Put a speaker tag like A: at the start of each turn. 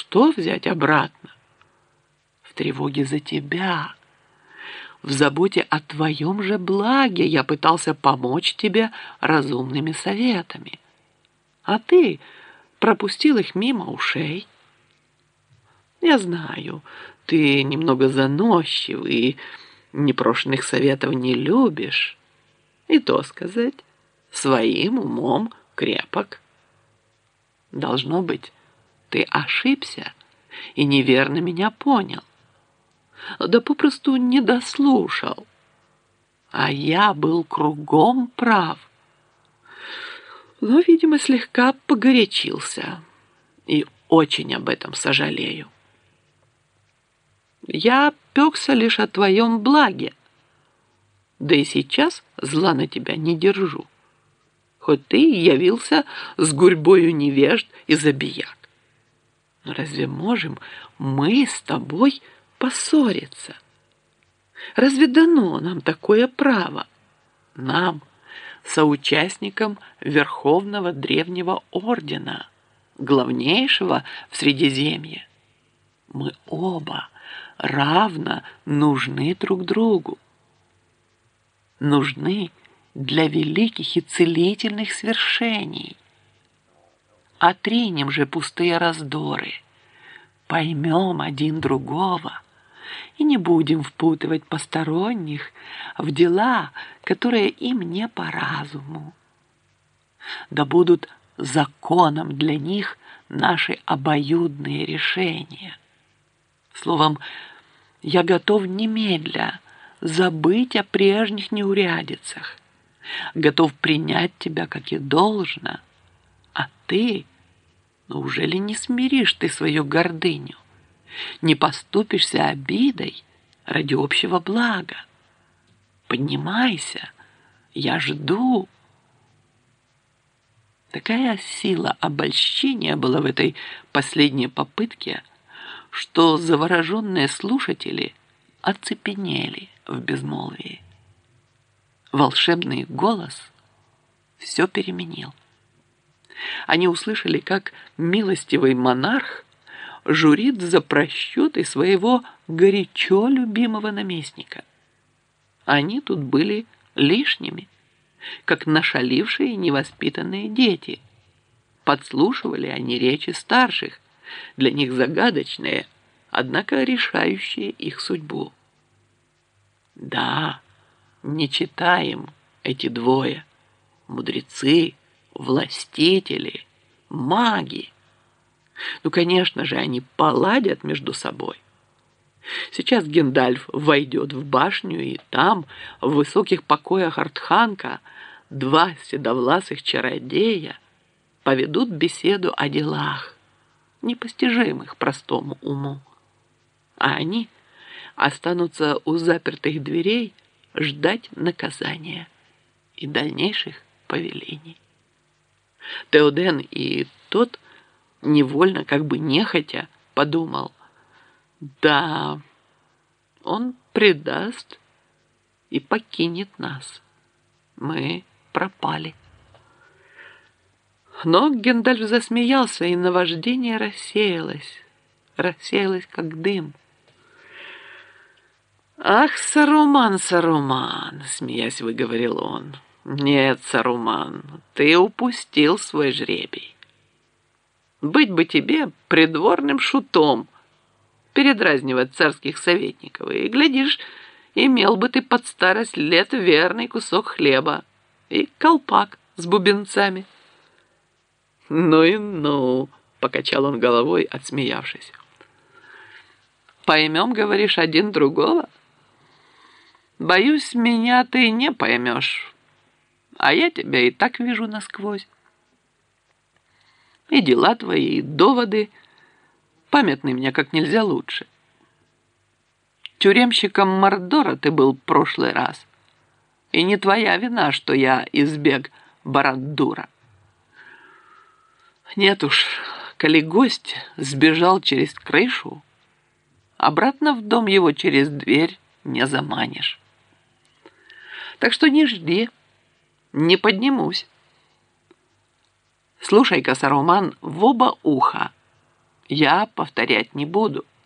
A: что взять обратно? В тревоге за тебя, в заботе о твоем же благе я пытался помочь тебе разумными советами. А ты пропустил их мимо ушей. Я знаю, ты немного заносчив и непрошенных советов не любишь. И то сказать, своим умом крепок. Должно быть, ты ошибся и неверно меня понял. Да попросту не дослушал. А я был кругом прав. Но, видимо, слегка погорячился. И очень об этом сожалею. Я пекся лишь о твоем благе. Да и сейчас зла на тебя не держу. Хоть ты и явился с гурьбою невежд и забияк. Но разве можем мы с тобой поссориться? Разве дано нам такое право? Нам, соучастникам Верховного Древнего Ордена, главнейшего в Средиземье. Мы оба равно нужны друг другу. Нужны для великих и целительных свершений. Отринем же пустые раздоры, поймем один другого и не будем впутывать посторонних в дела, которые им не по разуму. Да будут законом для них наши обоюдные решения. Словом, я готов немедля забыть о прежних неурядицах, готов принять тебя, как и должно, а ты, ну уже ли не смиришь ты свою гордыню, не поступишься обидой ради общего блага? Поднимайся, я жду. Такая сила обольщения была в этой последней попытке, что завороженные слушатели оцепенели в безмолвии. Волшебный голос все переменил. Они услышали, как милостивый монарх журит за просчеты своего горячо любимого наместника. Они тут были лишними, как нашалившие невоспитанные дети. Подслушивали они речи старших, для них загадочные, однако решающие их судьбу. Да, не читаем эти двое, мудрецы, властители, маги. Ну, конечно же, они поладят между собой. Сейчас Гендальф войдет в башню, и там, в высоких покоях Артханка, два седовласых чародея поведут беседу о делах, непостижимых простому уму. А они останутся у запертых дверей ждать наказания и дальнейших повелений. Теоден и тот невольно, как бы нехотя, подумал: да, он предаст и покинет нас. Мы пропали. Но Гендальф засмеялся, и наваждение рассеялось, как дым. «Ах, Саруман, Саруман!» — смеясь выговорил он. «Нет, Саруман, ты упустил свой жребий. Быть бы тебе придворным шутом, передразнивать царских советников, и, глядишь, имел бы ты под старость лет верный кусок хлеба и колпак с бубенцами». «Ну и ну!» — покачал он головой, отсмеявшись. «Поймем, говоришь, один другого? Боюсь, меня ты не поймешь, а я тебя и так вижу насквозь. И дела твои, и доводы памятны мне как нельзя лучше. Тюремщиком Мордора ты был в прошлый раз, и не твоя вина, что я избег Барад-дура. Нет уж, коли гость сбежал через крышу, обратно в дом его через дверь не заманишь. Так что не жди, не поднимусь. Слушай-ка, Саруман, в оба уха Я повторять не буду.